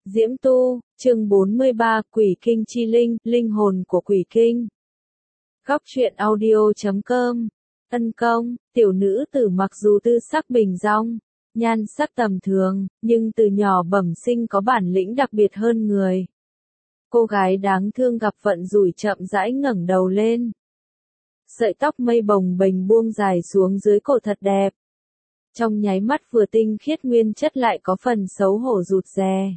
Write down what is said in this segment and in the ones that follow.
Diễm Tu, chương 43, Quỷ Kinh Chi Linh, linh hồn của Quỷ Kinh. Góc truyện audio.com. Ân công, tiểu nữ tử mặc dù tư sắc bình dong, nhan sắc tầm thường, nhưng từ nhỏ bẩm sinh có bản lĩnh đặc biệt hơn người. Cô gái đáng thương gặp vận rủi chậm rãi ngẩng đầu lên. Sợi tóc mây bồng bềnh buông dài xuống dưới cổ thật đẹp. Trong nháy mắt vừa tinh khiết nguyên chất lại có phần xấu hổ rụt rè.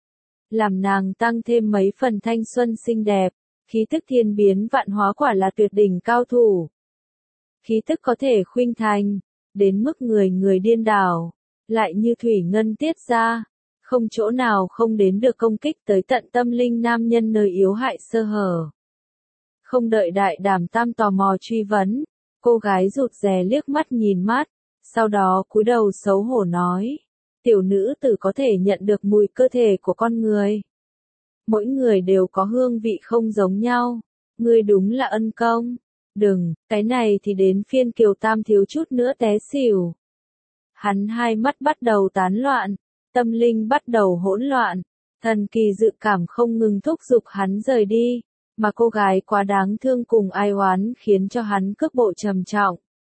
Làm nàng tăng thêm mấy phần thanh xuân xinh đẹp, khí tức thiên biến vạn hóa quả là tuyệt đỉnh cao thủ. Khí tức có thể khuynh thành, đến mức người người điên đảo, lại như thủy ngân tiết ra, không chỗ nào không đến được công kích tới tận tâm linh nam nhân nơi yếu hại sơ hở. Không đợi đại đàm tam tò mò truy vấn, cô gái rụt rè liếc mắt nhìn mắt, sau đó cúi đầu xấu hổ nói. Tiểu nữ tử có thể nhận được mùi cơ thể của con người. Mỗi người đều có hương vị không giống nhau. Ngươi đúng là ân công. Đừng, cái này thì đến phiên Kiều Tam thiếu chút nữa té xỉu. Hắn hai mắt bắt đầu tán loạn, tâm linh bắt đầu hỗn loạn, thần kỳ dự cảm không ngừng thúc giục hắn rời đi, mà cô gái quá đáng thương cùng ai oán khiến cho hắn cước bộ trầm trọng.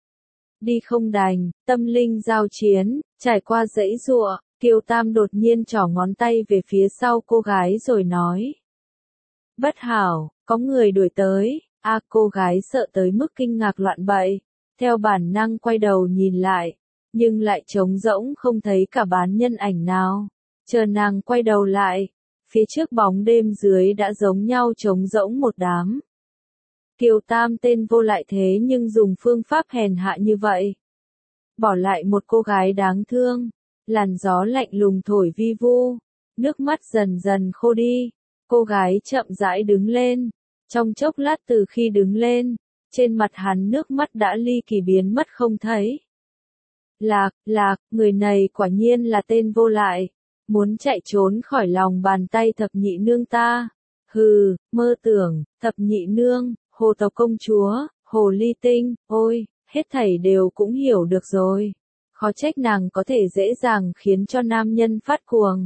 Đi không đành, tâm linh giao chiến, trải qua dãy giụa, Kiều Tam đột nhiên trỏ ngón tay về phía sau cô gái rồi nói. Bất hảo, có người đuổi tới, cô gái sợ tới mức kinh ngạc loạn bậy, theo bản năng quay đầu nhìn lại, nhưng lại trống rỗng không thấy cả bán nhân ảnh nào. Chờ nàng quay đầu lại, phía trước bóng đêm dưới đã giống nhau trống rỗng một đám. Kiều Tam tên vô lại thế nhưng dùng phương pháp hèn hạ như vậy. Bỏ lại một cô gái đáng thương, làn gió lạnh lùng thổi vi vu, nước mắt dần dần khô đi, cô gái chậm rãi đứng lên, trong chốc lát từ khi đứng lên, trên mặt hắn nước mắt đã ly kỳ biến mất không thấy. Lạc, người này quả nhiên là tên vô lại, muốn chạy trốn khỏi lòng bàn tay thập nhị nương ta. Hừ, mơ tưởng, thập nhị nương, hồ tộc công chúa, hồ ly tinh, ôi, hết thảy đều cũng hiểu được rồi. Khó trách nàng có thể dễ dàng khiến cho nam nhân phát cuồng.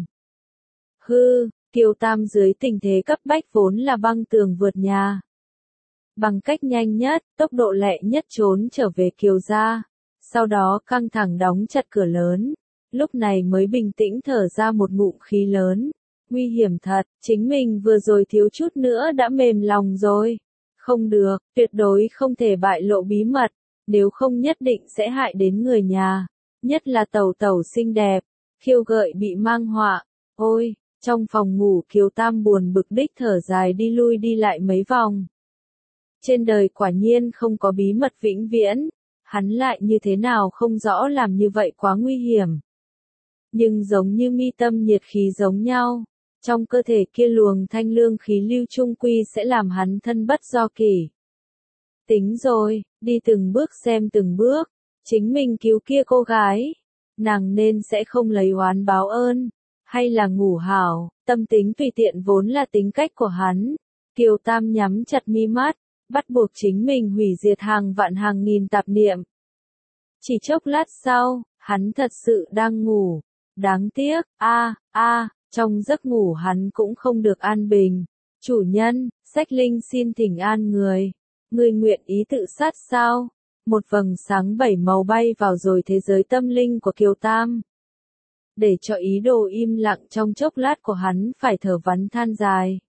Hư, Kiều Tam dưới tình thế cấp bách vốn là băng tường vượt nhà. Bằng cách nhanh nhất, tốc độ lẹ nhất trốn trở về Kiều gia. Sau đó căng thẳng đóng chặt cửa lớn. Lúc này mới bình tĩnh thở ra một ngụm khí lớn. Nguy hiểm thật, chính mình vừa rồi thiếu chút nữa đã mềm lòng rồi. Không được, tuyệt đối không thể bại lộ bí mật, nếu không nhất định sẽ hại đến người nhà, nhất là tẩu tẩu xinh đẹp, khiêu gợi bị mang họa. Ôi, trong phòng ngủ Kiều Tam buồn bực đích thở dài đi lui đi lại mấy vòng. Trên đời quả nhiên không có bí mật vĩnh viễn, hắn lại như thế nào không rõ làm như vậy quá nguy hiểm. Nhưng giống như mi tâm nhiệt khí giống nhau. Trong cơ thể kia luồng thanh lương khí lưu trung quy sẽ làm hắn thân bất do kỷ. Tính rồi, đi từng bước xem từng bước, chính mình cứu kia cô gái, nàng nên sẽ không lấy oán báo ơn, hay là ngủ hảo, tâm tính tùy tiện vốn là tính cách của hắn. Kiều Tam nhắm chặt mi mắt, bắt buộc chính mình hủy diệt hàng vạn hàng nghìn tạp niệm. Chỉ chốc lát sau, hắn thật sự đang ngủ, đáng tiếc, trong giấc ngủ hắn cũng không được an bình. Chủ nhân, Sách Linh xin thỉnh an người. Người nguyện ý tự sát sao? Một vầng sáng bảy màu bay vào rồi thế giới tâm linh của Kiều Tam. Để cho ý đồ im lặng trong chốc lát của hắn phải thở vắn than dài.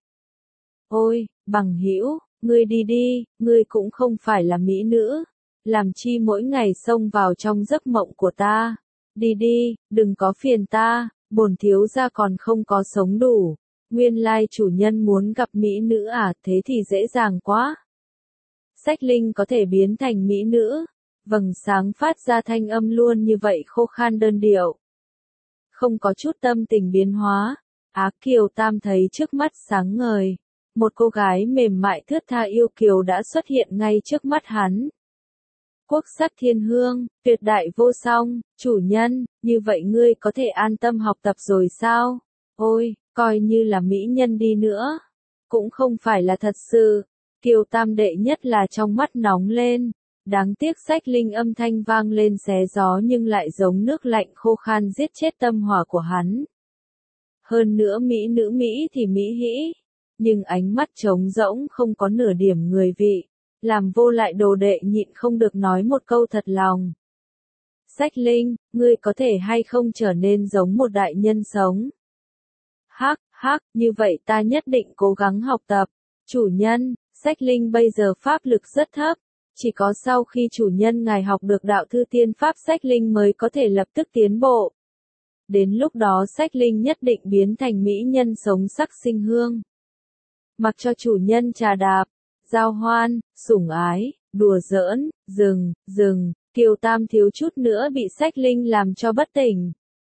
Ôi, bằng hữu, ngươi đi đi, ngươi cũng không phải là mỹ nữ. Làm chi mỗi ngày xông vào trong giấc mộng của ta. Đi đi, đừng có phiền ta. Bổn thiếu gia còn không có sống đủ. Nguyên lai chủ nhân muốn gặp mỹ nữ à, thế thì dễ dàng quá. Sách Linh có thể biến thành mỹ nữ. Vầng sáng phát ra thanh âm luôn như vậy khô khan đơn điệu. Không có chút tâm tình biến hóa. Kiều Tam thấy trước mắt sáng ngời. Một cô gái mềm mại thướt tha yêu kiều đã xuất hiện ngay trước mắt hắn. Quốc sắc thiên hương, tuyệt đại vô song, chủ nhân, như vậy ngươi có thể an tâm học tập rồi sao? Ôi, coi như là mỹ nhân đi nữa, cũng không phải là thật sự. Kiều Tam đệ nhất là trong mắt nóng lên, đáng tiếc Sách Linh âm thanh vang lên xé gió nhưng lại giống nước lạnh khô khan giết chết tâm hỏa của hắn. Hơn nữa mỹ nữ Mỹ thì Mỹ hĩ, nhưng ánh mắt trống rỗng không có nửa điểm người vị, làm vô lại đồ đệ nhịn không được nói một câu thật lòng. Sách Linh, ngươi có thể hay không trở nên giống một đại nhân sống? Hắc, hắc, như vậy ta nhất định cố gắng học tập. Chủ nhân, Sách Linh bây giờ pháp lực rất thấp, chỉ có sau khi chủ nhân ngài học được đạo thư tiên pháp Sách Linh mới có thể lập tức tiến bộ. Đến lúc đó Sách Linh nhất định biến thành mỹ nhân sống sắc sinh hương. Mặc cho chủ nhân trà đạp, giao hoan, sủng ái, đùa giỡn, dừng, Kiều Tam thiếu chút nữa bị Sách Linh làm cho bất tỉnh.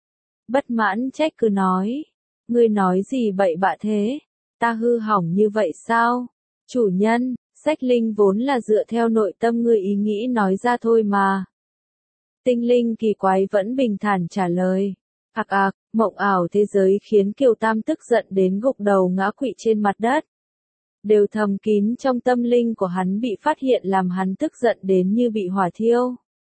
Bất mãn trách cứ nói, ngươi nói gì bậy bạ thế, ta hư hỏng như vậy sao? Chủ nhân, Sách Linh vốn là dựa theo nội tâm ngươi ý nghĩ nói ra thôi mà. Tinh Linh kỳ quái vẫn bình thản trả lời. Mộng ảo thế giới khiến Kiều Tam tức giận đến gục đầu ngã quỵ trên mặt đất. Đều thầm kín trong tâm linh của hắn bị phát hiện làm hắn tức giận đến như bị hỏa thiêu.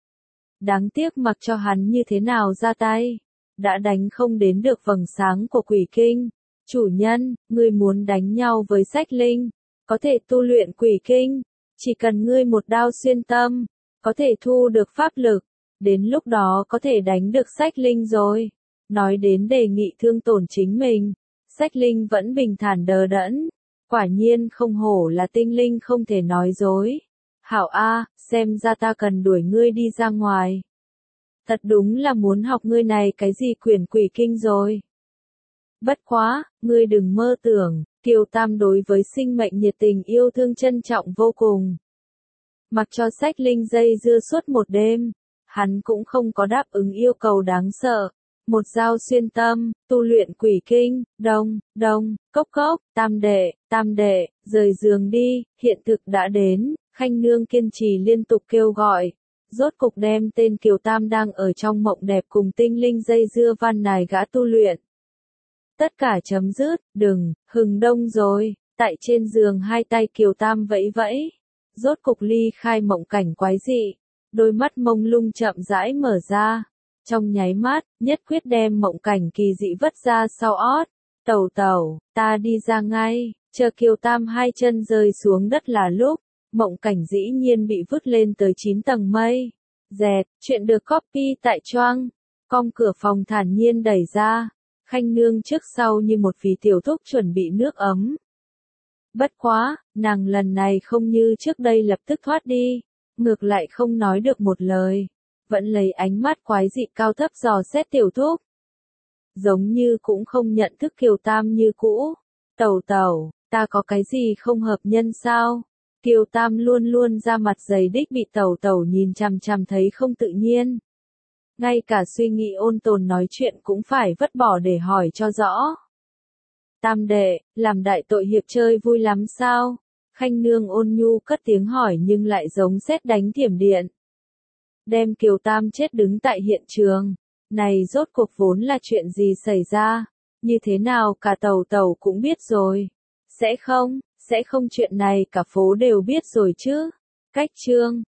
Đáng tiếc mặc cho hắn như thế nào ra tay, đã đánh không đến được vầng sáng của quỷ kinh. Chủ nhân, ngươi muốn đánh nhau với Sách Linh, có thể tu luyện quỷ kinh, chỉ cần ngươi một đao xuyên tâm, có thể thu được pháp lực, đến lúc đó có thể đánh được Sách Linh rồi. Nói đến đề nghị thương tổn chính mình, Sách Linh vẫn bình thản đờ đẫn, quả nhiên không hổ là tinh linh không thể nói dối. Hảo A, xem ra ta cần đuổi ngươi đi ra ngoài. Thật đúng là muốn học ngươi này cái gì quyển quỷ kinh rồi. Bất quá, ngươi đừng mơ tưởng, Kiều Tam đối với sinh mệnh nhiệt tình yêu thương trân trọng vô cùng. Mặc cho Sách Linh dây dưa suốt một đêm, hắn cũng không có đáp ứng yêu cầu đáng sợ. Một dao xuyên tâm, tu luyện quỷ kinh, đông, cốc, tam đệ, rời giường đi, hiện thực đã đến, Khanh Nương kiên trì liên tục kêu gọi. Rốt cục đem tên Kiều Tam đang ở trong mộng đẹp cùng tinh linh dây dưa van nài gã tu luyện. Tất cả chấm dứt, hừng đông rồi, tại trên giường hai tay Kiều Tam vẫy vẫy. Rốt cục ly khai mộng cảnh quái dị, đôi mắt mông lung chậm rãi mở ra. Trong nháy mắt, nhất quyết đem mộng cảnh kỳ dị vất ra sau ót. Tẩu, ta đi ra ngay, chờ Kiều Tam hai chân rơi xuống đất là lúc, mộng cảnh dĩ nhiên bị vứt lên tới 9 tầng mây. Dẹt, chuyện được copy tại Choang. Com cửa phòng thản nhiên đẩy ra, Khanh Nương trước sau như một phì tiểu thúc chuẩn bị nước ấm. Bất quá, nàng lần này không như trước đây lập tức thoát đi, ngược lại không nói được một lời. Vẫn lấy ánh mắt quái dị cao thấp dò xét tiểu thúc. Giống như cũng không nhận thức Kiều Tam như cũ. Tẩu, ta có cái gì không hợp nhân sao? Kiều Tam luôn luôn ra mặt dày đích bị tẩu nhìn chằm chằm thấy không tự nhiên. Ngay cả suy nghĩ ôn tồn nói chuyện cũng phải vứt bỏ để hỏi cho rõ. Tam đệ, làm đại tội hiệp chơi vui lắm sao? Khanh Nương ôn nhu cất tiếng hỏi nhưng lại giống sét đánh thiểm điện. Đem Kiều Tam chết đứng tại hiện trường. Này rốt cuộc vốn là chuyện gì xảy ra? Như thế nào cả tẩu cũng biết rồi. Sẽ không chuyện này cả phố đều biết rồi chứ. Cách chương